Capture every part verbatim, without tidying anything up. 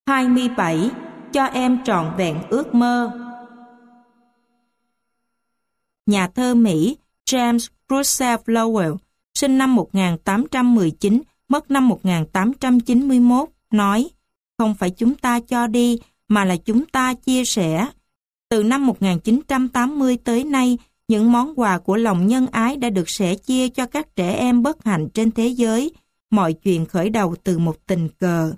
hai mươi bảy. Cho em trọn vẹn ước mơ. Nhà thơ Mỹ James Russell Lowell, sinh năm một nghìn tám trăm mười chín, mất năm một nghìn tám trăm chín mươi mốt, nói: không phải chúng ta cho đi, mà là chúng ta chia sẻ. Từ năm một nghìn chín trăm tám mươi tới nay, những món quà của lòng nhân ái đã được sẻ chia cho các trẻ em bất hạnh trên thế giới. Mọi chuyện khởi đầu từ một tình cờ.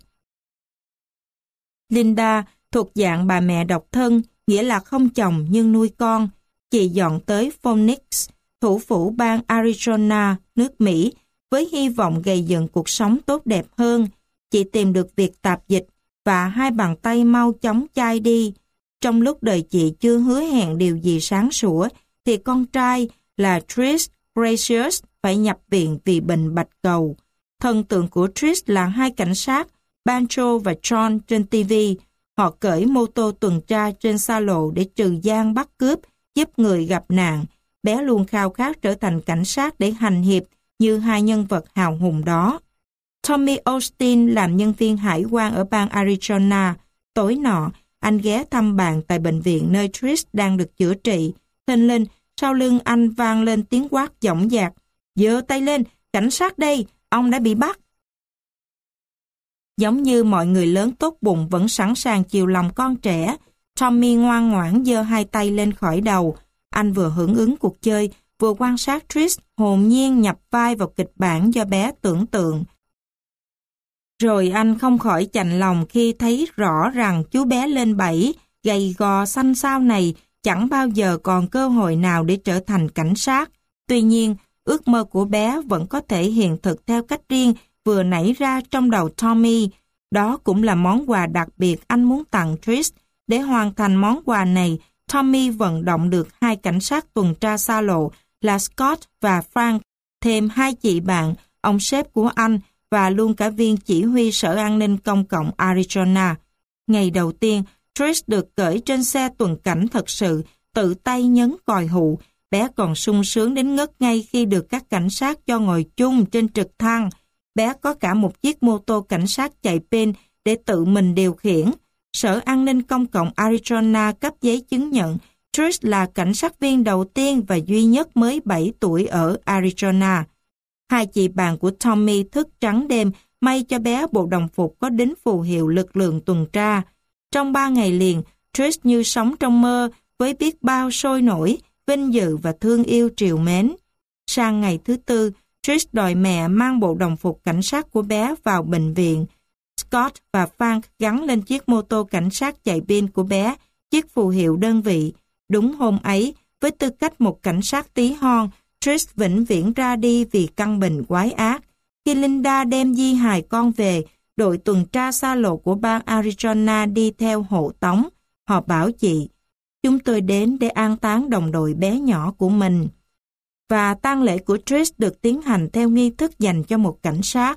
Linda thuộc dạng bà mẹ độc thân, nghĩa là không chồng nhưng nuôi con. Chị dọn tới Phoenix, thủ phủ bang Arizona, nước Mỹ, với hy vọng gây dựng cuộc sống tốt đẹp hơn. Chị tìm được việc tạp dịch và hai bàn tay mau chóng chai đi. Trong lúc đời chị chưa hứa hẹn điều gì sáng sủa, thì con trai là Trish Gracious phải nhập viện vì bệnh bạch cầu. Thần tượng của Trish là hai cảnh sát, Banjo và John trên ti vi. Họ cởi mô tô tuần tra trên xa lộ để trừ gian bắt cướp, giúp người gặp nạn. Bé luôn khao khát trở thành cảnh sát để hành hiệp như hai nhân vật hào hùng đó. Tommy Austin làm nhân viên hải quan ở bang Arizona. Tối nọ, anh ghé thăm bạn tại bệnh viện nơi Trish đang được chữa trị. Thình lình, sau lưng anh vang lên tiếng quát dõng dạc: giơ tay lên, cảnh sát đây, ông đã bị bắt. Giống như mọi người lớn tốt bụng vẫn sẵn sàng chiều lòng con trẻ, Tommy ngoan ngoãn giơ hai tay lên khỏi đầu. Anh vừa hưởng ứng cuộc chơi, vừa quan sát Trish hồn nhiên nhập vai vào kịch bản do bé tưởng tượng. Rồi anh không khỏi chạnh lòng khi thấy rõ rằng chú bé lên bảy, gầy gò xanh xao này chẳng bao giờ còn cơ hội nào để trở thành cảnh sát. Tuy nhiên, ước mơ của bé vẫn có thể hiện thực theo cách riêng vừa nảy ra trong đầu Tommy. Đó cũng là món quà đặc biệt anh muốn tặng Trish. Để hoàn thành món quà này, Tommy vận động được hai cảnh sát tuần tra xa lộ là Scott và Frank, thêm hai chị bạn, ông sếp của anh và luôn cả viên chỉ huy sở an ninh công cộng Arizona. Ngày đầu tiên, Trish được cởi trên xe tuần cảnh thật sự, tự tay nhấn còi hụ. Bé còn sung sướng đến ngất ngây khi được các cảnh sát cho ngồi chung trên trực thăng. Bé có cả một chiếc mô tô cảnh sát chạy pin để tự mình điều khiển. Sở An ninh Công cộng Arizona cấp giấy chứng nhận Trish là cảnh sát viên đầu tiên và duy nhất mới bảy tuổi ở Arizona. Hai chị bạn của Tommy thức trắng đêm may cho bé bộ đồng phục có đính phù hiệu lực lượng tuần tra. Trong ba ngày liền, Trish như sống trong mơ với biết bao sôi nổi, vinh dự và thương yêu trìu mến. Sang ngày thứ tư, Trish đòi mẹ mang bộ đồng phục cảnh sát của bé vào bệnh viện. Scott và Frank gắn lên chiếc mô tô cảnh sát chạy pin của bé chiếc phù hiệu đơn vị. Đúng hôm ấy, với tư cách một cảnh sát tí hon, Trish vĩnh viễn ra đi vì căn bệnh quái ác. Khi Linda đem di hài con về, đội tuần tra xa lộ của bang Arizona đi theo hộ tống. Họ bảo chị: chúng tôi đến để an táng đồng đội bé nhỏ của mình. Và tang lễ của Trish được tiến hành theo nghi thức dành cho một cảnh sát.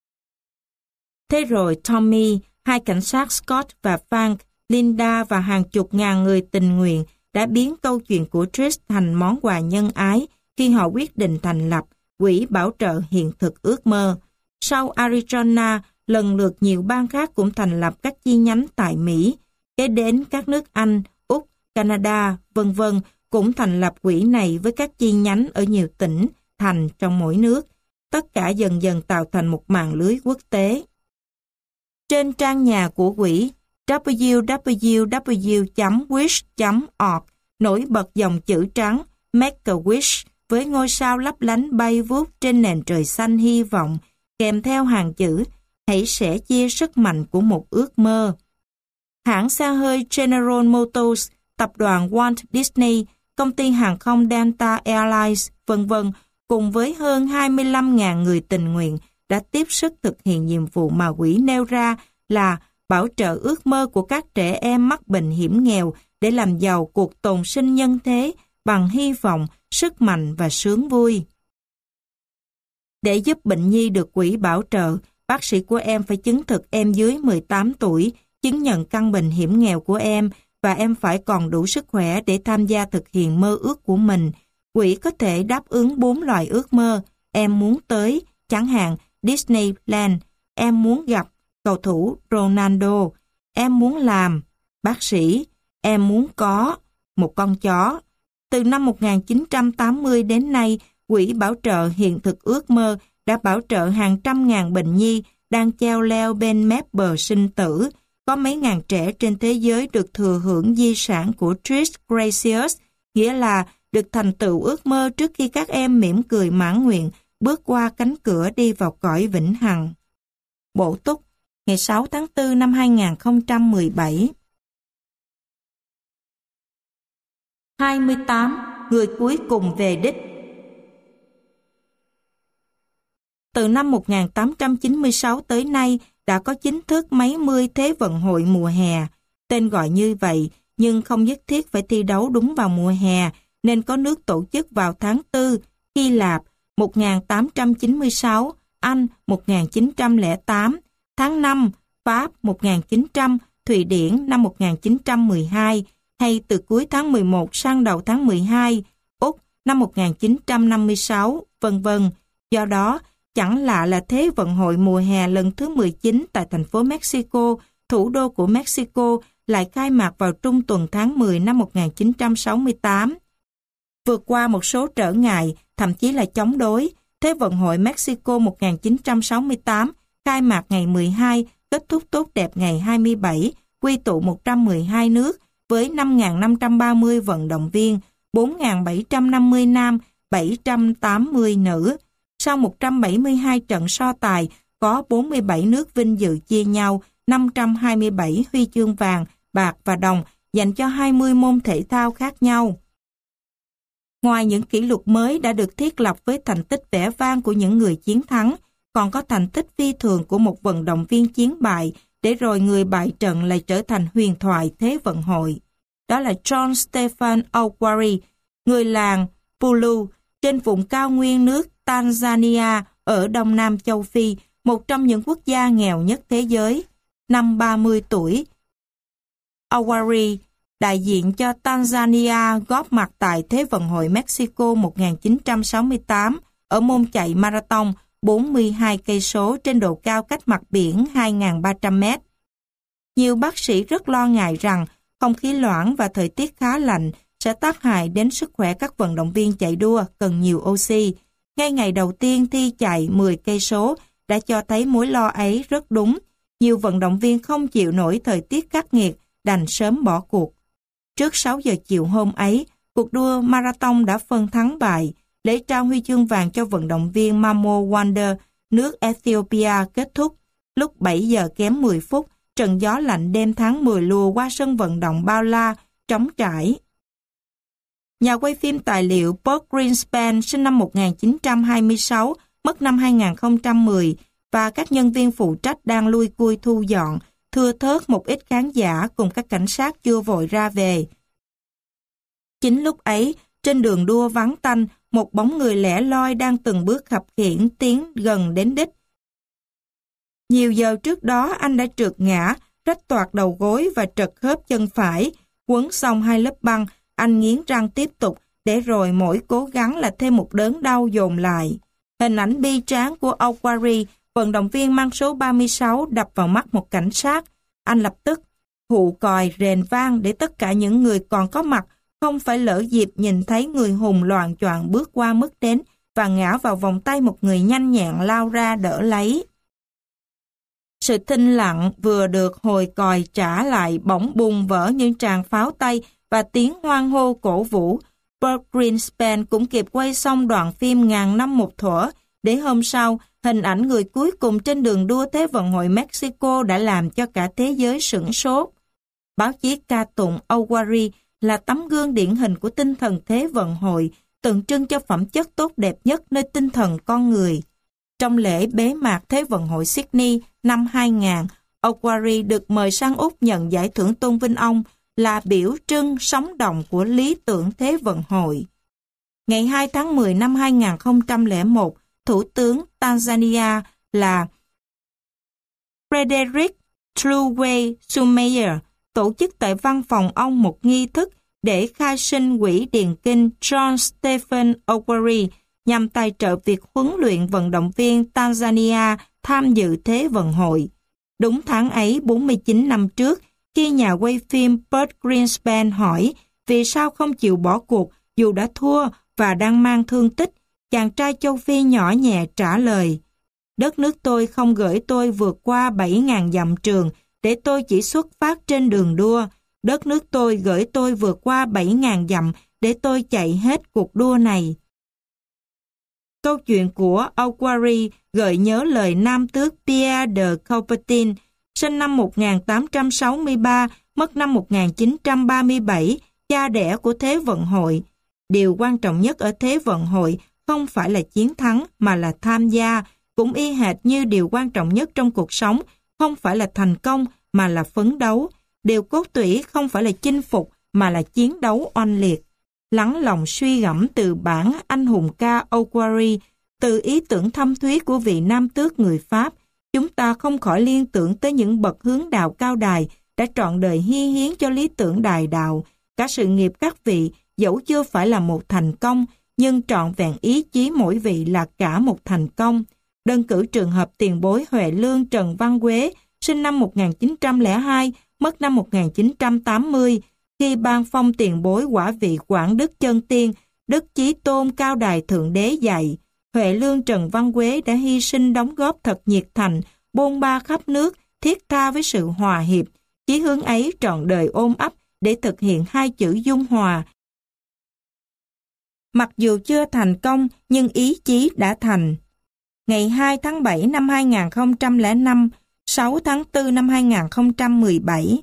Thế rồi Tommy, hai cảnh sát Scott và Frank, Linda và hàng chục ngàn người tình nguyện đã biến câu chuyện của Trish thành món quà nhân ái khi họ quyết định thành lập Quỹ Bảo trợ Hiện thực Ước mơ. Sau Arizona, lần lượt nhiều bang khác cũng thành lập các chi nhánh tại Mỹ. Kế đến các nước Anh, Úc, Canada, vân vân cũng thành lập quỹ này với các chi nhánh ở nhiều tỉnh, thành trong mỗi nước. Tất cả dần dần tạo thành một mạng lưới quốc tế. Trên trang nhà của quỹ w w w chấm wish chấm org nổi bật dòng chữ trắng Make a Wish với ngôi sao lấp lánh bay vút trên nền trời xanh hy vọng, kèm theo hàng chữ hãy sẻ chia sức mạnh của một ước mơ. Hãng xe hơi General Motors, tập đoàn Walt Disney, công ty hàng không Delta Airlines, vân vân cùng với hơn hai mươi lăm nghìn người tình nguyện đã tiếp sức thực hiện nhiệm vụ mà quỹ nêu ra là bảo trợ ước mơ của các trẻ em mắc bệnh hiểm nghèo để làm giàu cuộc tồn sinh nhân thế bằng hy vọng, sức mạnh và sướng vui. Để giúp bệnh nhi được quỹ bảo trợ, bác sĩ của em phải chứng thực em dưới mười tám tuổi, chứng nhận căn bệnh hiểm nghèo của em và em phải còn đủ sức khỏe để tham gia thực hiện mơ ước của mình. Quỹ có thể đáp ứng bốn loại ước mơ. Em muốn tới, chẳng hạn Disneyland, em muốn gặp cầu thủ Ronaldo, Em muốn làm. Bác sĩ, em muốn có một con chó. Từ năm một nghìn chín trăm tám mươi đến nay, Quỹ Bảo trợ Hiện thực Ước mơ đã bảo trợ hàng trăm ngàn bệnh nhi đang cheo leo bên mép bờ sinh tử. Có mấy ngàn trẻ trên thế giới được thừa hưởng di sản của Tris Gracious, nghĩa là được thành tựu ước mơ trước khi các em mỉm cười mãn nguyện bước qua cánh cửa đi vào cõi vĩnh hằng. Bổ túc, ngày sáu tháng tư năm hai nghìn không trăm mười bảy. hai mươi tám. Người cuối cùng về đích. Từ năm một nghìn tám trăm chín mươi sáu tới nay, đã có chính thức mấy mươi Thế vận hội mùa hè. Tên gọi như vậy, nhưng không nhất thiết phải thi đấu đúng vào mùa hè, nên có nước tổ chức vào tháng tư, Hy Lạp một nghìn tám trăm chín mươi sáu, Anh một nghìn chín trăm lẻ tám, tháng năm, Pháp một nghìn chín trăm, Thụy Điển năm một nghìn chín trăm mười hai, hay từ cuối tháng mười một sang đầu tháng mười hai, Úc năm một nghìn chín trăm năm mươi sáu, vân vân. Do đó, chẳng lạ là Thế vận hội mùa hè lần thứ mười chín tại thành phố Mexico, thủ đô của Mexico, lại khai mạc vào trung tuần tháng mười năm một nghìn chín trăm sáu mươi tám. Vượt qua một số trở ngại, thậm chí là chống đối, Thế vận hội Mexico một nghìn chín trăm sáu mươi tám khai mạc ngày mười hai, kết thúc tốt đẹp ngày hai mươi bảy, quy tụ một trăm mười hai nước với năm nghìn năm trăm ba mươi vận động viên, bốn nghìn bảy trăm năm mươi nam, bảy trăm tám mươi nữ. Sau một trăm bảy mươi hai trận so tài, có bốn mươi bảy nước vinh dự chia nhau năm trăm hai mươi bảy huy chương vàng, bạc và đồng dành cho hai mươi môn thể thao khác nhau. Ngoài những kỷ lục mới đã được thiết lập với thành tích vẻ vang của những người chiến thắng, còn có thành tích phi thường của một vận động viên chiến bại, để rồi người bại trận lại trở thành huyền thoại Thế vận hội. Đó là John Stephen Aguirre, người làng Pulu, trên vùng cao nguyên nước Tanzania ở Đông Nam châu Phi, một trong những quốc gia nghèo nhất thế giới. Năm ba mươi tuổi, Aguirre, đại diện cho Tanzania, góp mặt tại Thế vận hội Mexico một nghìn chín trăm sáu mươi tám ở môn chạy marathon bốn mươi hai cây số trên độ cao cách mặt biển hai nghìn ba trăm mét. Nhiều bác sĩ rất lo ngại rằng không khí loãng và thời tiết khá lạnh sẽ tác hại đến sức khỏe các vận động viên chạy đua cần nhiều oxy. Ngay ngày đầu tiên thi chạy mười cây số đã cho thấy mối lo ấy rất đúng. Nhiều vận động viên không chịu nổi thời tiết khắc nghiệt, đành sớm bỏ cuộc. Trước sáu giờ chiều hôm ấy, cuộc đua marathon đã phân thắng bại. Lễ trao huy chương vàng cho vận động viên Mamo Wonder, nước Ethiopia kết thúc. Lúc bảy giờ kém mười phút, trận gió lạnh đêm tháng mười lùa qua sân vận động bao la, trống trải. Nhà quay phim tài liệu Burt Greenspan sinh năm một nghìn chín trăm hai mươi sáu, mất năm hai nghìn không trăm mười, và các nhân viên phụ trách đang lui cui thu dọn, thưa thớt một ít khán giả cùng các cảnh sát chưa vội ra về. Chính lúc ấy, trên đường đua vắng tanh, một bóng người lẻ loi đang từng bước khập khiễng tiến gần đến đích. Nhiều giờ trước đó anh đã trượt ngã, rách toạc đầu gối và trật khớp chân phải. Quấn xong hai lớp băng, anh nghiến răng tiếp tục, để rồi mỗi cố gắng là thêm một đớn đau dồn lại. Hình ảnh bi tráng của Aguirre, vận động viên mang số ba mươi sáu, đập vào mắt một cảnh sát. Anh lập tức hụ còi rền vang để tất cả những người còn có mặt không phải lỡ dịp nhìn thấy người hùng loạng choạng bước qua mức đến và ngã vào vòng tay một người nhanh nhẹn lao ra đỡ lấy. Sự thinh lặng vừa được hồi còi trả lại bỗng bùng vỡ những tràng pháo tay và tiếng hoan hô cổ vũ. Burt Greenspan cũng kịp quay xong đoạn phim ngàn năm một thuở, để hôm sau, hình ảnh người cuối cùng trên đường đua Thế vận hội Mexico đã làm cho cả thế giới sửng sốt. Báo chí ca tụng Aguirre là tấm gương điển hình của tinh thần Thế vận hội, tượng trưng cho phẩm chất tốt đẹp nhất nơi tinh thần con người. Trong lễ bế mạc Thế vận hội Sydney năm hai nghìn, Aguirre được mời sang Úc nhận giải thưởng tôn vinh ông là biểu trưng sống động của lý tưởng Thế vận hội. Ngày hai tháng mười năm hai nghìn không trăm lẻ một, Thủ tướng Tanzania là Frederick Truway Sumaye tổ chức tại văn phòng ông một nghi thức để khai sinh quỹ điền kinh John Stephen Aguirre nhằm tài trợ việc huấn luyện vận động viên Tanzania tham dự Thế vận hội. Đúng tháng ấy, bốn mươi chín năm trước, khi nhà quay phim Burt Greenspan hỏi vì sao không chịu bỏ cuộc dù đã thua và đang mang thương tích, chàng trai châu Phi nhỏ nhẹ trả lời: đất nước tôi không gửi tôi vượt qua bảy nghìn dặm trường để tôi chỉ xuất phát trên đường đua. Đất nước tôi gửi tôi vượt qua bảy nghìn dặm để tôi chạy hết cuộc đua này. Câu chuyện của Augury gợi nhớ lời nam tước Pierre de Coubertin, sinh năm một nghìn tám trăm sáu mươi ba, mất năm một nghìn chín trăm ba mươi bảy, cha đẻ của Thế vận hội. Điều quan trọng nhất ở Thế vận hội không phải là chiến thắng mà là tham gia, cũng y hệt như điều quan trọng nhất trong cuộc sống không phải là thành công mà là phấn đấu. Điều cốt tủy không phải là chinh phục mà là chiến đấu oanh liệt. Lắng lòng suy gẫm từ bản anh hùng ca Augury, từ ý tưởng thâm thúy của vị nam tước người Pháp, chúng ta không khỏi liên tưởng tới những bậc hướng đạo cao đài đã trọn đời hi hiến cho lý tưởng đài đạo. Cả sự nghiệp các vị dẫu chưa phải là một thành công, nhưng trọn vẹn ý chí mỗi vị là cả một thành công. Đơn cử trường hợp tiền bối Huệ Lương Trần Văn Quế, sinh năm một nghìn chín trăm lẻ hai, mất năm một nghìn chín trăm tám mươi, khi ban phong tiền bối quả vị Quảng Đức Chân Tiên, Đức Chí Tôn Cao Đài Thượng Đế dạy, Huệ Lương Trần Văn Quế đã hy sinh đóng góp thật nhiệt thành, bôn ba khắp nước, thiết tha với sự hòa hiệp. Chí hướng ấy trọn đời ôm ấp để thực hiện hai chữ dung hòa. Mặc dù chưa thành công, nhưng ý chí đã thành. Ngày hai tháng bảy năm hai nghìn không trăm lẻ năm, sáu tháng tư năm hai nghìn không trăm mười bảy.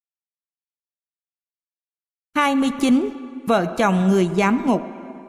hai mươi chín. Vợ chồng người giám ngục.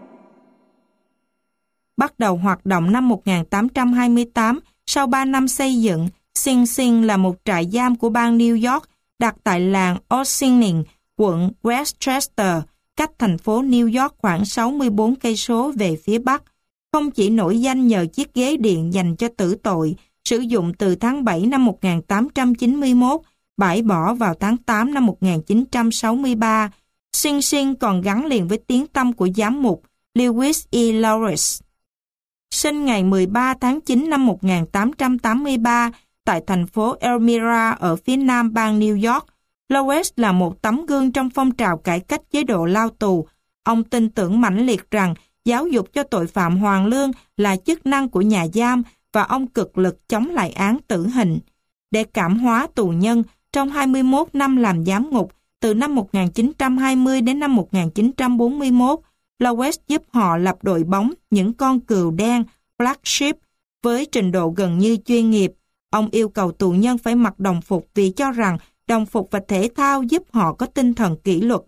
Bắt đầu hoạt động năm một nghìn tám trăm hai mươi tám, sau ba năm xây dựng, Sing Sing là một trại giam của bang New York, đặt tại làng Ossining, quận Westchester, cách thành phố New York khoảng sáu mươi bốn cây số về phía bắc. Không chỉ nổi danh nhờ chiếc ghế điện dành cho tử tội, sử dụng từ tháng bảy năm một nghìn tám trăm chín mươi mốt, bãi bỏ vào tháng tám năm một nghìn chín trăm sáu mươi ba, Sing Sing còn gắn liền với tiếng tăm của giám mục Lewis E. Lawrence. Sinh ngày mười ba tháng chín năm một nghìn tám trăm tám mươi ba tại thành phố Elmira ở phía nam bang New York, Lawrence là một tấm gương trong phong trào cải cách chế độ lao tù. Ông tin tưởng mãnh liệt rằng giáo dục cho tội phạm hoàn lương là chức năng của nhà giam và ông cực lực chống lại án tử hình. Để cảm hóa tù nhân, trong hai mươi mốt năm làm giám ngục, từ năm một nghìn chín trăm hai mươi đến năm một nghìn chín trăm bốn mươi mốt, Lawrence giúp họ lập đội bóng những con cừu đen, Black Sheep, với trình độ gần như chuyên nghiệp. Ông yêu cầu tù nhân phải mặc đồng phục vì cho rằng đồng phục và thể thao giúp họ có tinh thần kỷ luật.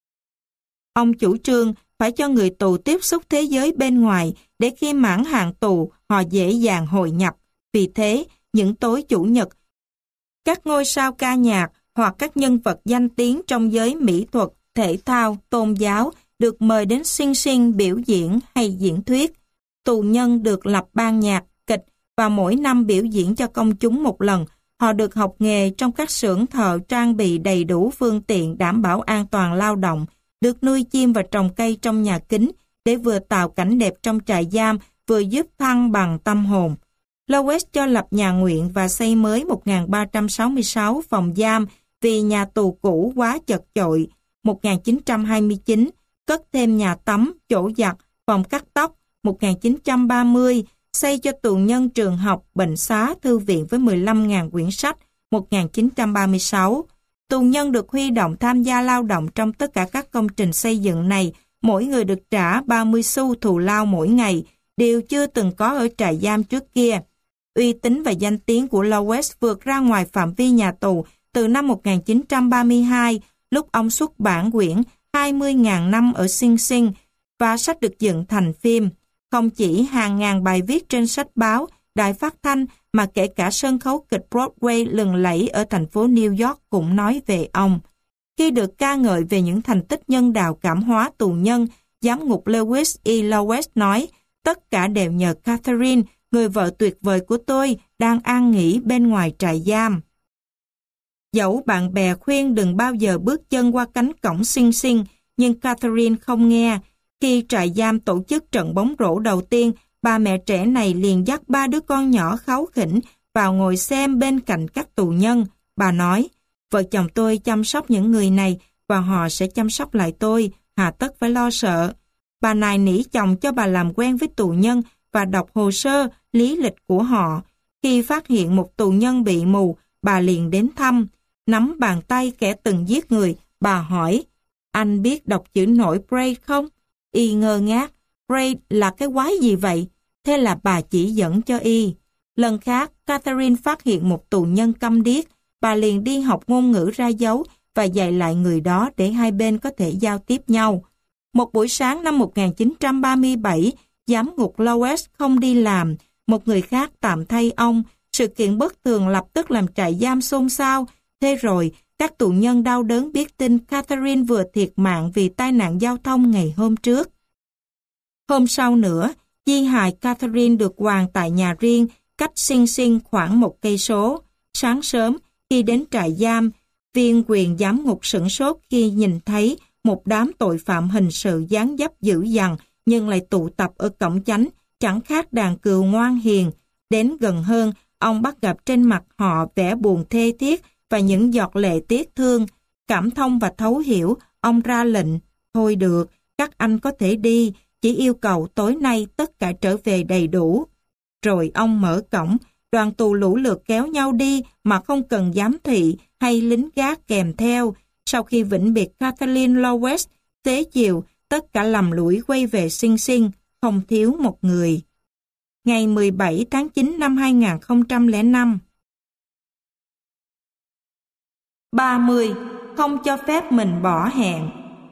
Ông chủ trương phải cho người tù tiếp xúc thế giới bên ngoài để khi mãn hạn tù họ dễ dàng hội nhập. Vì thế, những tối chủ nhật, các ngôi sao ca nhạc hoặc các nhân vật danh tiếng trong giới mỹ thuật, thể thao, tôn giáo được mời đến Sing Sing biểu diễn hay diễn thuyết. Tù nhân được lập ban nhạc, kịch và mỗi năm biểu diễn cho công chúng một lần. Họ được học nghề trong các xưởng thợ trang bị đầy đủ phương tiện đảm bảo an toàn lao động, được nuôi chim và trồng cây trong nhà kính để vừa tạo cảnh đẹp trong trại giam, vừa giúp thăng bằng tâm hồn. Lawrence cho lập nhà nguyện và xây mới một nghìn ba trăm sáu mươi sáu phòng giam vì nhà tù cũ quá chật chội. một nghìn chín trăm hai mươi chín, cất thêm nhà tắm, chỗ giặt, phòng cắt tóc. một nghìn chín trăm ba mươi, xây cho tù nhân trường học, bệnh xá, thư viện với mười lăm nghìn quyển sách. một nghìn chín trăm ba mươi sáu, tù nhân được huy động tham gia lao động trong tất cả các công trình xây dựng này, mỗi người được trả ba mươi xu thù lao mỗi ngày, điều chưa từng có ở trại giam trước kia. Uy tín và danh tiếng của Lawrence vượt ra ngoài phạm vi nhà tù từ năm một nghìn chín trăm ba mươi hai, lúc ông xuất bản quyển hai mươi nghìn năm ở Sing Sing và sách được dựng thành phim. Không chỉ hàng ngàn bài viết trên sách báo, đài phát thanh mà kể cả sân khấu kịch Broadway lừng lẫy ở thành phố New York cũng nói về ông. Khi được ca ngợi về những thành tích nhân đạo cảm hóa tù nhân, giám ngục Lewis E. Lawrence nói, tất cả đều nhờ Catherine, người vợ tuyệt vời của tôi, đang an nghỉ bên ngoài trại giam. Dẫu bạn bè khuyên đừng bao giờ bước chân qua cánh cổng Sing Sing, nhưng Catherine không nghe. Khi trại giam tổ chức trận bóng rổ đầu tiên, ba mẹ trẻ này liền dắt ba đứa con nhỏ kháu khỉnh vào ngồi xem bên cạnh các tù nhân. Bà nói, vợ chồng tôi chăm sóc những người này và họ sẽ chăm sóc lại tôi, hà tất phải lo sợ. Bà nài nỉ chồng cho bà làm quen với tù nhân và đọc hồ sơ, lý lịch của họ. Khi phát hiện một tù nhân bị mù, bà liền đến thăm. Nắm bàn tay kẻ từng giết người, bà hỏi, anh biết đọc chữ nổi Braille không? Y ngơ ngác, Braille là cái quái gì vậy? Thế là bà chỉ dẫn cho Y. Lần khác, Catherine phát hiện một tù nhân câm điếc, bà liền đi học ngôn ngữ ra dấu và dạy lại người đó để hai bên có thể giao tiếp nhau. Một buổi sáng năm một nghìn chín trăm ba mươi bảy, giám ngục Lowes không đi làm, một người khác tạm thay ông. Sự kiện bất thường lập tức làm trại giam xôn xao. Thế rồi, các tù nhân đau đớn biết tin Catherine vừa thiệt mạng vì tai nạn giao thông ngày hôm trước. Hôm sau nữa, di hài Catherine được quàng tại nhà riêng, cách Sing Sing khoảng một cây số. Sáng sớm, khi đến trại giam, viên quyền giám ngục sửng sốt khi nhìn thấy một đám tội phạm hình sự dáng dấp dữ dằn nhưng lại tụ tập ở cổng chánh, chẳng khác đàn cừu ngoan hiền. Đến gần hơn, ông bắt gặp trên mặt họ vẻ buồn thê thiết và những giọt lệ tiếc thương. Cảm thông và thấu hiểu, ông ra lệnh, thôi được, các anh có thể đi, chỉ yêu cầu tối nay tất cả trở về đầy đủ. Rồi ông mở cổng, đoàn tù lũ lượt kéo nhau đi mà không cần giám thị hay lính gác kèm theo. Sau khi vĩnh biệt Kathleen Lowes, xế chiều, tất cả lầm lũi quay về Sing Sing, không thiếu một người. Ngày mười bảy tháng chín năm hai nghìn không trăm lẻ năm. ba mươi. Không cho phép mình bỏ hẹn.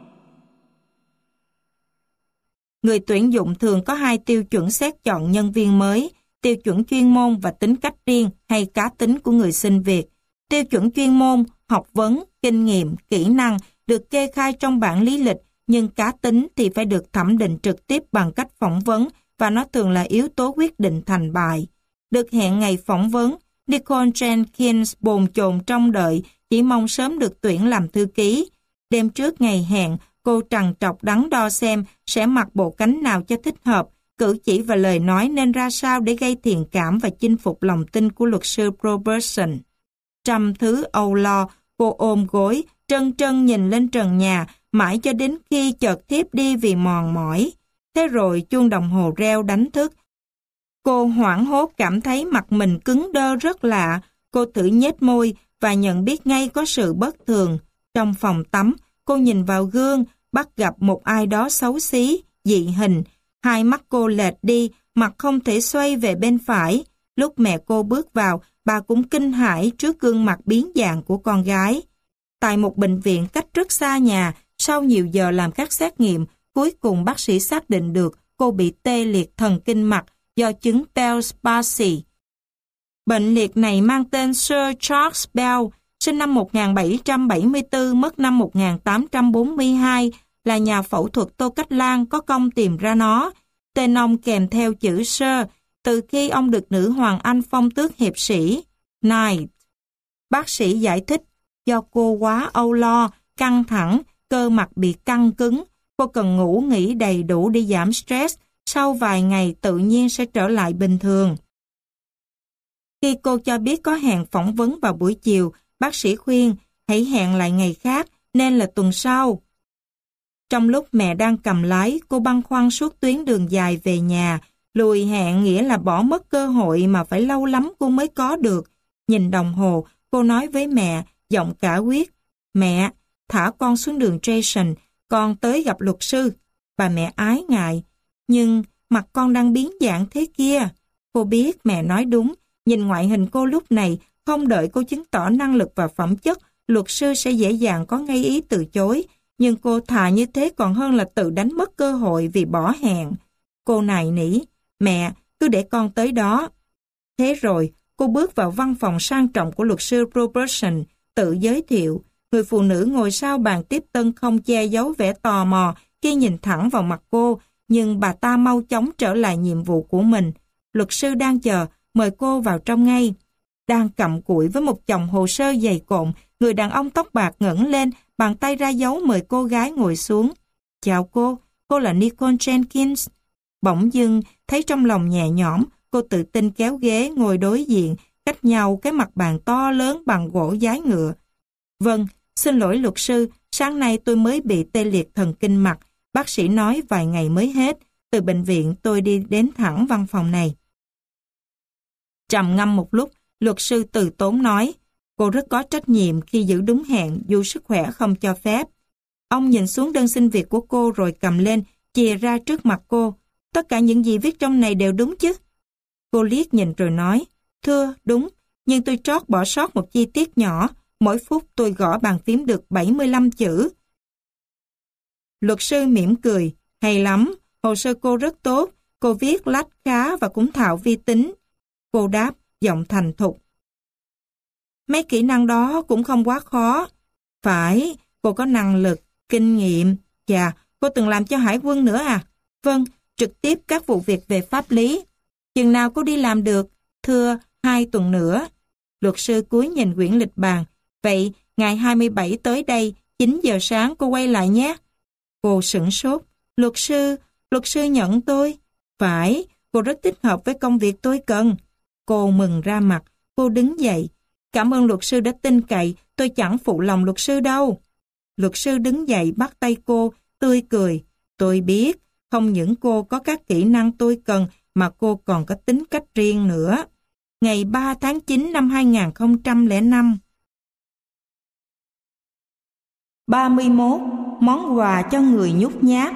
Người tuyển dụng thường có hai tiêu chuẩn xét chọn nhân viên mới, tiêu chuẩn chuyên môn và tính cách riêng hay cá tính của người xin việc. Tiêu chuẩn chuyên môn, học vấn, kinh nghiệm, kỹ năng được kê khai trong bảng lý lịch, nhưng cá tính thì phải được thẩm định trực tiếp bằng cách phỏng vấn và nó thường là yếu tố quyết định thành bại. Được hẹn ngày phỏng vấn, Nicole Jenkins bồn chồn trông đợi, chỉ mong sớm được tuyển làm thư ký. Đêm trước ngày hẹn, cô trằn trọc đắn đo xem sẽ mặc bộ cánh nào cho thích hợp, cử chỉ và lời nói nên ra sao để gây thiện cảm và chinh phục lòng tin của luật sư Robertson. Trăm thứ âu lo, cô ôm gối, trân trân nhìn lên trần nhà, mãi cho đến khi chợt thiếp đi vì mòn mỏi. Thế rồi chuông đồng hồ reo đánh thức. Cô hoảng hốt cảm thấy mặt mình cứng đơ rất lạ. Cô thử nhếch môi và nhận biết ngay có sự bất thường. Trong phòng tắm, cô nhìn vào gương, bắt gặp một ai đó xấu xí, dị hình. Hai mắt cô lệch đi, mặt không thể xoay về bên phải. Lúc mẹ cô bước vào, bà cũng kinh hãi trước gương mặt biến dạng của con gái. Tại một bệnh viện cách rất xa nhà, sau nhiều giờ làm các xét nghiệm, cuối cùng bác sĩ xác định được cô bị tê liệt thần kinh mặt do chứng Bell's palsy. Bệnh liệt này mang tên Sir Charles Bell, sinh năm một nghìn bảy trăm bảy mươi tư, mất năm một nghìn tám trăm bốn mươi hai, là nhà phẫu thuật Tô Cách Lan có công tìm ra nó. Tên ông kèm theo chữ Sir từ khi ông được nữ hoàng Anh phong tước hiệp sĩ. Knight. Bác sĩ giải thích, do cô quá âu lo, căng thẳng, cơ mặt bị căng cứng, cô cần ngủ nghỉ đầy đủ để giảm stress, sau vài ngày tự nhiên sẽ trở lại bình thường. Khi cô cho biết có hẹn phỏng vấn vào buổi chiều, bác sĩ khuyên hãy hẹn lại ngày khác, nên là tuần sau. Trong lúc mẹ đang cầm lái, cô băn khoăn suốt tuyến đường dài về nhà. Lùi hẹn nghĩa là bỏ mất cơ hội mà phải lâu lắm cô mới có được. Nhìn đồng hồ, cô nói với mẹ, giọng cả quyết. Mẹ, thả con xuống đường Jason, con tới gặp luật sư. Bà mẹ ái ngại. Nhưng mặt con đang biến dạng thế kia. Cô biết mẹ nói đúng. Nhìn ngoại hình cô lúc này, không đợi cô chứng tỏ năng lực và phẩm chất, luật sư sẽ dễ dàng có ngay ý từ chối. Nhưng cô thà như thế còn hơn là tự đánh mất cơ hội vì bỏ hẹn. Cô nài nỉ, mẹ, cứ để con tới đó. Thế rồi, cô bước vào văn phòng sang trọng của luật sư Robertson, tự giới thiệu. Người phụ nữ ngồi sau bàn tiếp tân không che giấu vẻ tò mò khi nhìn thẳng vào mặt cô, nhưng bà ta mau chóng trở lại nhiệm vụ của mình. Luật sư đang chờ, mời cô vào trong ngay. Đang cặm cụi với một chồng hồ sơ dày cộm, người đàn ông tóc bạc ngẩng lên, bàn tay ra dấu mời cô gái ngồi xuống. Chào cô, cô là Nicole Jenkins. Bỗng dưng, thấy trong lòng nhẹ nhõm, cô tự tin kéo ghế ngồi đối diện, cách nhau cái mặt bàn to lớn bằng gỗ dái ngựa. Vâng, xin lỗi luật sư, sáng nay tôi mới bị tê liệt thần kinh mặt. Bác sĩ nói vài ngày mới hết. Từ bệnh viện tôi đi đến thẳng văn phòng này. Trầm ngâm một lúc, luật sư từ tốn nói, cô rất có trách nhiệm khi giữ đúng hẹn dù sức khỏe không cho phép. Ông nhìn xuống đơn xin việc của cô rồi cầm lên, chìa ra trước mặt cô. Tất cả những gì viết trong này đều đúng chứ? Cô liếc nhìn rồi nói, thưa, đúng, nhưng tôi trót bỏ sót một chi tiết nhỏ. Mỗi phút tôi gõ bàn phím được bảy mươi lăm chữ. Luật sư mỉm cười, hay lắm, hồ sơ cô rất tốt, cô viết lách khá và cũng thạo vi tính. Cô đáp, giọng thành thục. Mấy kỹ năng đó cũng không quá khó. Phải, cô có năng lực, kinh nghiệm. Chà, cô từng làm cho hải quân nữa à? Vâng, trực tiếp các vụ việc về pháp lý. Chừng nào cô đi làm được? Thưa, hai tuần nữa. Luật sư cúi nhìn quyển lịch bàn. Vậy, ngày hai mươi bảy tới đây, chín giờ sáng cô quay lại nhé. Cô sửng sốt. Luật sư, luật sư nhận tôi. Phải, cô rất thích hợp với công việc tôi cần. Cô mừng ra mặt, cô đứng dậy. Cảm ơn luật sư đã tin cậy, tôi chẳng phụ lòng luật sư đâu. Luật sư đứng dậy bắt tay cô, tươi cười. Tôi biết, không những cô có các kỹ năng tôi cần, mà cô còn có tính cách riêng nữa. Ngày ba tháng chín năm hai nghìn không trăm lẻ năm. ba mươi mốt. Món quà cho người nhút nhát.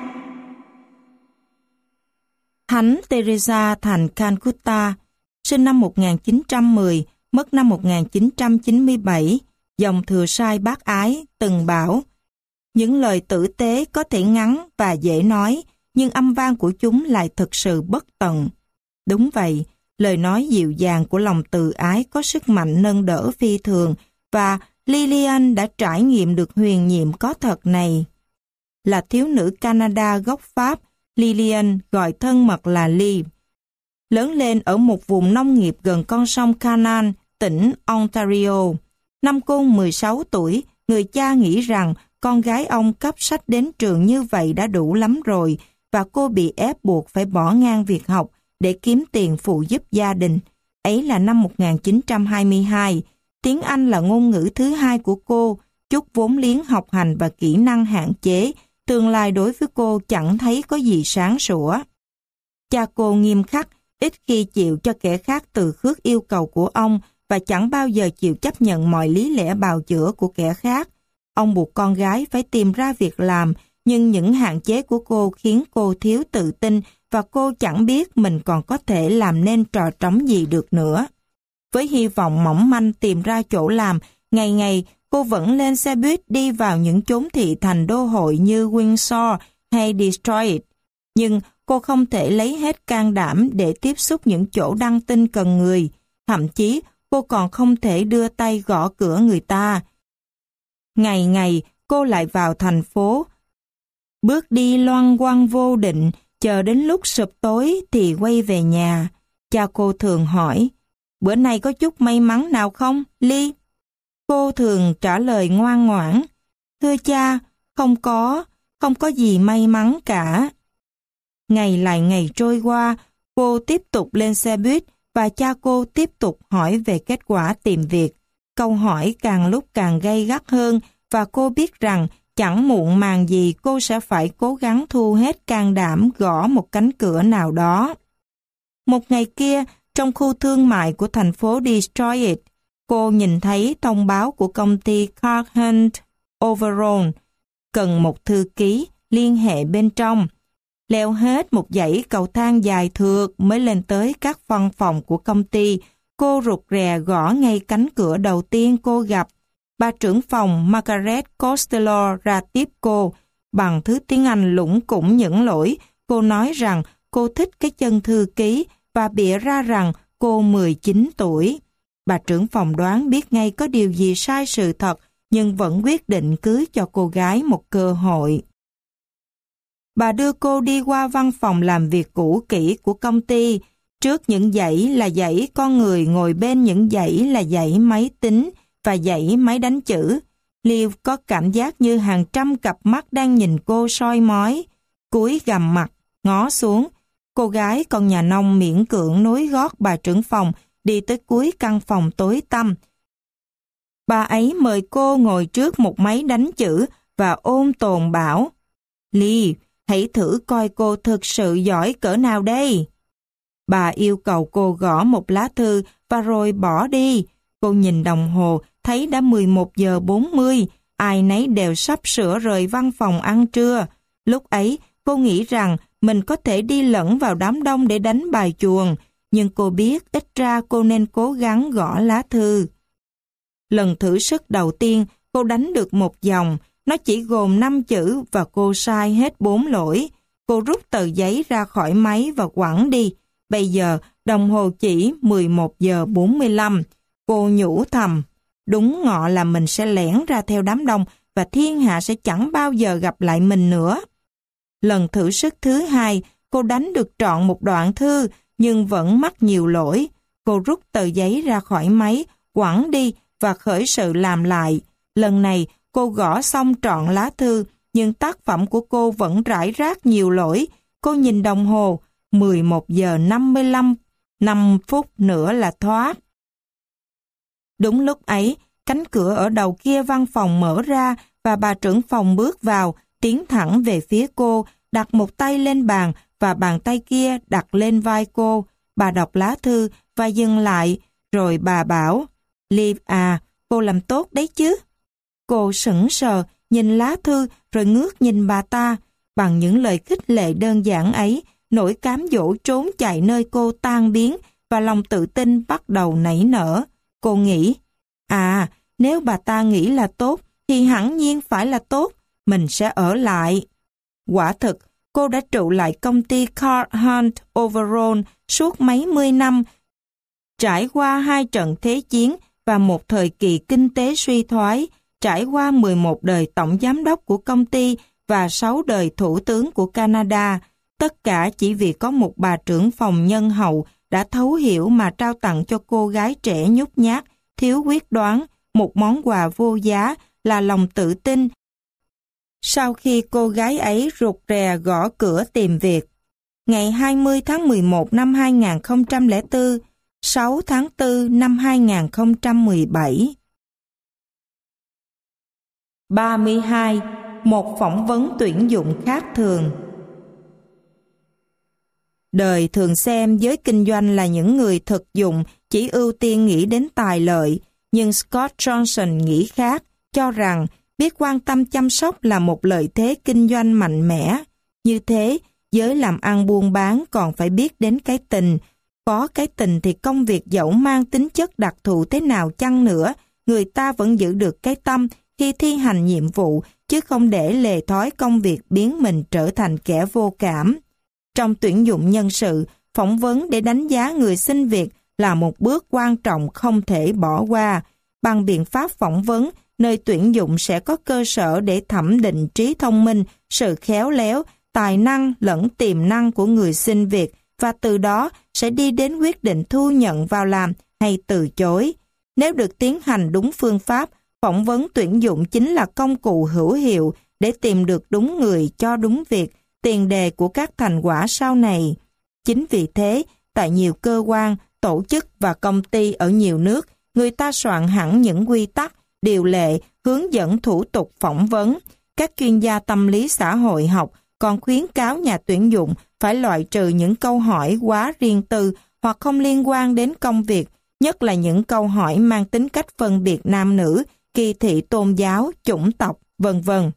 Thánh Teresa thành Calcutta, sinh năm một nghìn chín trăm mười, mất năm một nghìn chín trăm chín mươi bảy, dòng thừa sai bác ái, từng bảo, những lời tử tế có thể ngắn và dễ nói, nhưng âm vang của chúng lại thực sự bất tận. Đúng vậy, lời nói dịu dàng của lòng từ ái có sức mạnh nâng đỡ phi thường, và Lillian đã trải nghiệm được huyền nhiệm có thật này. Là thiếu nữ Canada gốc Pháp, Lillian gọi thân mật là Lee. Lớn lên ở một vùng nông nghiệp gần con sông Canaan, tỉnh Ontario. Năm cô mười sáu tuổi, người cha nghĩ rằng con gái ông cấp sách đến trường như vậy đã đủ lắm rồi, và cô bị ép buộc phải bỏ ngang việc học để kiếm tiền phụ giúp gia đình. Ấy là năm một nghìn chín trăm hai mươi hai. Tiếng Anh là ngôn ngữ thứ hai của cô, chút vốn liếng học hành và kỹ năng hạn chế, tương lai đối với cô chẳng thấy có gì sáng sủa. Cha cô nghiêm khắc, ít khi chịu cho kẻ khác từ khước yêu cầu của ông và chẳng bao giờ chịu chấp nhận mọi lý lẽ bào chữa của kẻ khác. Ông buộc con gái phải tìm ra việc làm, nhưng những hạn chế của cô khiến cô thiếu tự tin và cô chẳng biết mình còn có thể làm nên trò trống gì được nữa. Với hy vọng mỏng manh tìm ra chỗ làm, ngày ngày cô vẫn lên xe buýt đi vào những chốn thị thành đô hội như Windsor hay Detroit. Nhưng cô không thể lấy hết can đảm để tiếp xúc những chỗ đăng tin cần người. Thậm chí cô còn không thể đưa tay gõ cửa người ta. Ngày ngày cô lại vào thành phố, bước đi loăn quăng vô định, chờ đến lúc sụp tối thì quay về nhà. Cha cô thường hỏi, bữa nay có chút may mắn nào không, Ly? Cô thường trả lời ngoan ngoãn, thưa cha, không có, không có gì may mắn cả. Ngày lại ngày trôi qua, cô tiếp tục lên xe buýt và cha cô tiếp tục hỏi về kết quả tìm việc. Câu hỏi càng lúc càng gay gắt hơn và cô biết rằng chẳng muộn màng gì cô sẽ phải cố gắng thu hết can đảm gõ một cánh cửa nào đó. Một ngày kia, trong khu thương mại của thành phố Detroit, cô nhìn thấy thông báo của công ty Carhunt Overall cần một thư ký liên hệ bên trong. Leo hết một dãy cầu thang dài thượt mới lên tới các văn phòng của công ty. Cô rụt rè gõ ngay cánh cửa đầu tiên cô gặp. Bà trưởng phòng Margaret Costello ra tiếp cô. Bằng thứ tiếng Anh lủng củng những lỗi, cô nói rằng cô thích cái chân thư ký và bịa ra rằng cô mười chín tuổi. Bà trưởng phòng đoán biết ngay có điều gì sai sự thật, nhưng vẫn quyết định cứ cho cô gái một cơ hội. Bà đưa cô đi qua văn phòng làm việc cũ kỹ của công ty. Trước những dãy là dãy con người, ngồi bên những dãy là dãy máy tính và dãy máy đánh chữ. Liv có cảm giác như hàng trăm cặp mắt đang nhìn cô soi mói. Cúi gằm mặt, ngó xuống. Cô gái con nhà nông miễn cưỡng nối gót bà trưởng phòng đi tới cuối căn phòng tối tăm. Bà ấy mời cô ngồi trước một máy đánh chữ và ôn tồn bảo: Lee, hãy thử coi cô thực sự giỏi cỡ nào đây. Bà yêu cầu cô gõ một lá thư và rồi bỏ đi. Cô nhìn đồng hồ, thấy đã mười một giờ bốn mươi, ai nấy đều sắp sửa rời văn phòng ăn trưa. Lúc ấy, cô nghĩ rằng mình có thể đi lẫn vào đám đông để đánh bài chuồng, nhưng cô biết ít ra cô nên cố gắng gõ lá thư. Lần thử sức đầu tiên, cô đánh được một dòng, nó chỉ gồm năm chữ và cô sai hết bốn lỗi. Cô rút tờ giấy ra khỏi máy và quẳng đi. Bây giờ, đồng hồ chỉ mười một giờ bốn mươi lăm. Cô nhủ thầm, đúng ngọ là mình sẽ lẻn ra theo đám đông và thiên hạ sẽ chẳng bao giờ gặp lại mình nữa. Lần thử sức thứ hai, cô đánh được trọn một đoạn thư nhưng vẫn mắc nhiều lỗi. Cô rút tờ giấy ra khỏi máy, quẳng đi và khởi sự làm lại. Lần này, cô gõ xong trọn lá thư, nhưng tác phẩm của cô vẫn rải rác nhiều lỗi. Cô nhìn đồng hồ, mười một giờ năm mươi lăm, năm phút nữa là thoát. Đúng lúc ấy, cánh cửa ở đầu kia văn phòng mở ra và bà trưởng phòng bước vào, tiến thẳng về phía cô, đặt một tay lên bàn và bàn tay kia đặt lên vai cô. Bà đọc lá thư và dừng lại, rồi bà bảo, Liv à, cô làm tốt đấy chứ. Cô sững sờ, nhìn lá thư rồi ngước nhìn bà ta. Bằng những lời khích lệ đơn giản ấy, nỗi cám dỗ trốn chạy nơi cô tan biến và lòng tự tin bắt đầu nảy nở. Cô nghĩ, à, nếu bà ta nghĩ là tốt, thì hẳn nhiên phải là tốt, mình sẽ ở lại. Quả thực, cô đã trụ lại công ty Carl Hunt Overall suốt mấy mươi năm, trải qua hai trận thế chiến và một thời kỳ kinh tế suy thoái, trải qua mười một đời tổng giám đốc của công ty và sáu đời thủ tướng của Canada, tất cả chỉ vì có một bà trưởng phòng nhân hậu đã thấu hiểu mà trao tặng cho cô gái trẻ nhút nhát, thiếu quyết đoán, một món quà vô giá là lòng tự tin. Sau khi cô gái ấy rụt rè gõ cửa tìm việc, ngày hai mươi tháng mười một năm hai nghìn không trăm lẻ bốn, sáu tháng tư năm hai nghìn không trăm mười bảy. ba mươi hai. Một phỏng vấn tuyển dụng khác thường. Đời thường xem giới kinh doanh là những người thực dụng, chỉ ưu tiên nghĩ đến tài lợi, nhưng Scott Johnson nghĩ khác, cho rằng biết quan tâm chăm sóc là một lợi thế kinh doanh mạnh mẽ. Như thế, giới làm ăn buôn bán còn phải biết đến cái tình. Có cái tình thì công việc dẫu mang tính chất đặc thù thế nào chăng nữa, người ta vẫn giữ được cái tâm khi thi hành nhiệm vụ, chứ không để lề thói công việc biến mình trở thành kẻ vô cảm. Trong tuyển dụng nhân sự, phỏng vấn để đánh giá người xin việc là một bước quan trọng không thể bỏ qua. Bằng biện pháp phỏng vấn, nơi tuyển dụng sẽ có cơ sở để thẩm định trí thông minh, sự khéo léo, tài năng lẫn tiềm năng của người xin việc và từ đó sẽ đi đến quyết định thu nhận vào làm hay từ chối. Nếu được tiến hành đúng phương pháp, phỏng vấn tuyển dụng chính là công cụ hữu hiệu để tìm được đúng người cho đúng việc, tiền đề của các thành quả sau này. Chính vì thế, tại nhiều cơ quan, tổ chức và công ty ở nhiều nước, người ta soạn hẳn những quy tắc, điều lệ, hướng dẫn thủ tục phỏng vấn. Các chuyên gia tâm lý xã hội học còn khuyến cáo nhà tuyển dụng phải loại trừ những câu hỏi quá riêng tư hoặc không liên quan đến công việc, nhất là những câu hỏi mang tính cách phân biệt nam nữ, kỳ thị tôn giáo, chủng tộc, vân vân.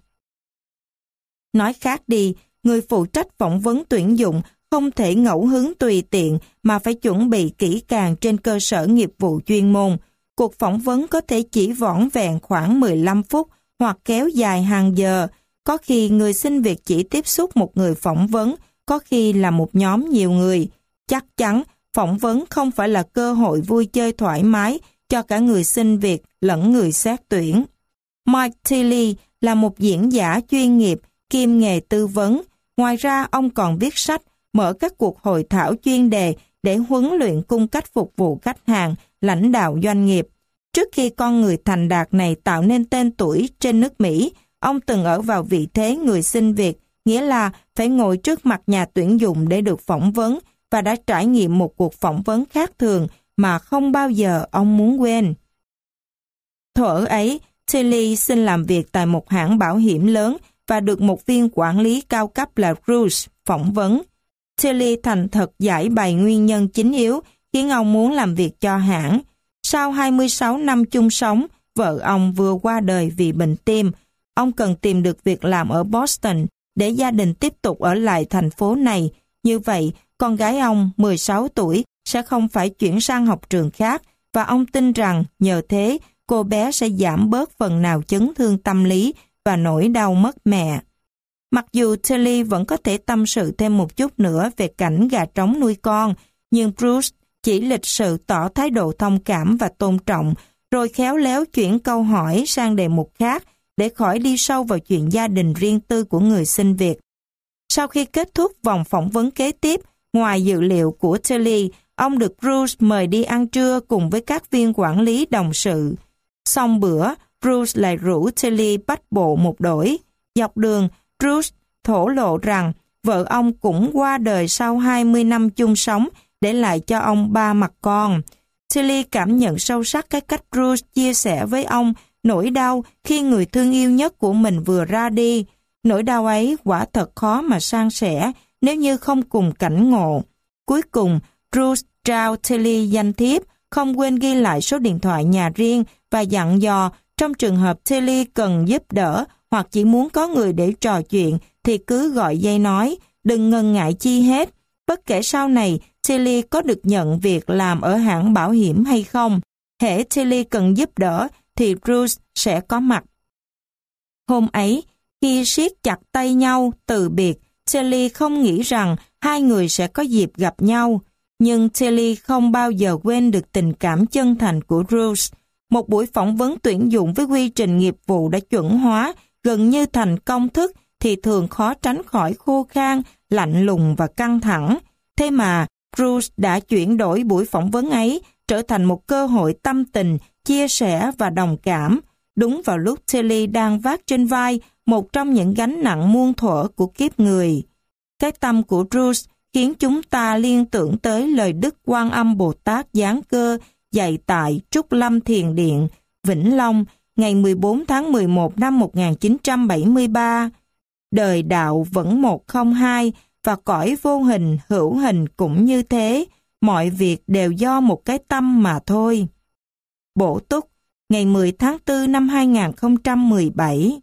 Nói khác đi, người phụ trách phỏng vấn tuyển dụng không thể ngẫu hứng tùy tiện mà phải chuẩn bị kỹ càng trên cơ sở nghiệp vụ chuyên môn. Cuộc phỏng vấn có thể chỉ vỏn vẹn khoảng mười lăm phút hoặc kéo dài hàng giờ. Có khi người xin việc chỉ tiếp xúc một người phỏng vấn, có khi là một nhóm nhiều người. Chắc chắn, phỏng vấn không phải là cơ hội vui chơi thoải mái cho cả người xin việc lẫn người xét tuyển. Mike Tilley là một diễn giả chuyên nghiệp, kiêm nghề tư vấn. Ngoài ra, ông còn viết sách, mở các cuộc hội thảo chuyên đề để huấn luyện cung cách phục vụ khách hàng, lãnh đạo doanh nghiệp. Trước khi con người thành đạt này tạo nên tên tuổi trên nước Mỹ, ông từng ở vào vị thế người xin việc, nghĩa là phải ngồi trước mặt nhà tuyển dụng để được phỏng vấn và đã trải nghiệm một cuộc phỏng vấn khác thường mà không bao giờ ông muốn quên. Thuở ấy, Tilly xin làm việc tại một hãng bảo hiểm lớn và được một viên quản lý cao cấp là Bruce phỏng vấn. Tilly thành thật giải bày nguyên nhân chính yếu khiến ông muốn làm việc cho hãng. Sau hai mươi sáu năm chung sống, vợ ông vừa qua đời vì bệnh tim. Ông cần tìm được việc làm ở Boston để gia đình tiếp tục ở lại thành phố này. Như vậy, con gái ông mười sáu tuổi sẽ không phải chuyển sang học trường khác và ông tin rằng nhờ thế cô bé sẽ giảm bớt phần nào chấn thương tâm lý và nỗi đau mất mẹ. Mặc dù Tilly vẫn có thể tâm sự thêm một chút nữa về cảnh gà trống nuôi con, nhưng Bruce chỉ lịch sự tỏ thái độ thông cảm và tôn trọng, rồi khéo léo chuyển câu hỏi sang đề mục khác để khỏi đi sâu vào chuyện gia đình riêng tư của người xin việc. Sau khi kết thúc vòng phỏng vấn kế tiếp, ngoài dự liệu của Tilly, ông được Bruce mời đi ăn trưa cùng với các viên quản lý đồng sự. Xong bữa, Bruce lại rủ Tilly bách bộ một đổi. Dọc đường, Bruce thổ lộ rằng vợ ông cũng qua đời sau hai mươi năm chung sống, để lại cho ông ba mặt con. Tilly cảm nhận sâu sắc cái cách Bruce chia sẻ với ông nỗi đau khi người thương yêu nhất của mình vừa ra đi. Nỗi đau ấy quả thật khó mà san sẻ nếu như không cùng cảnh ngộ. Cuối cùng, Bruce trao Tilly danh thiếp, không quên ghi lại số điện thoại nhà riêng và dặn dò trong trường hợp Tilly cần giúp đỡ hoặc chỉ muốn có người để trò chuyện thì cứ gọi dây nói, đừng ngần ngại chi hết. Bất kể sau này Tilly có được nhận việc làm ở hãng bảo hiểm hay không, hễ Tilly cần giúp đỡ thì Bruce sẽ có mặt. Hôm ấy, khi siết chặt tay nhau từ biệt, Tilly không nghĩ rằng hai người sẽ có dịp gặp nhau. Nhưng Tilly không bao giờ quên được tình cảm chân thành của Bruce. Một buổi phỏng vấn tuyển dụng với quy trình nghiệp vụ đã chuẩn hóa, gần như thành công thức, thì thường khó tránh khỏi khô khan, lạnh lùng và căng thẳng. Thế mà, Bruce đã chuyển đổi buổi phỏng vấn ấy trở thành một cơ hội tâm tình, chia sẻ và đồng cảm. Đúng vào lúc Tilly đang vác trên vai một trong những gánh nặng muôn thuở của kiếp người. Cái tâm của Bruce khiến chúng ta liên tưởng tới lời Đức Quan Âm Bồ Tát giáng cơ dạy tại Trúc Lâm Thiền Điện, Vĩnh Long, ngày mười bốn tháng mười một năm một nghìn chín trăm bảy mươi ba. Đời đạo vẫn một không hai và cõi vô hình hữu hình cũng như thế, mọi việc đều do một cái tâm mà thôi. Bổ túc, ngày mười tháng tư năm hai nghìn không trăm mười bảy.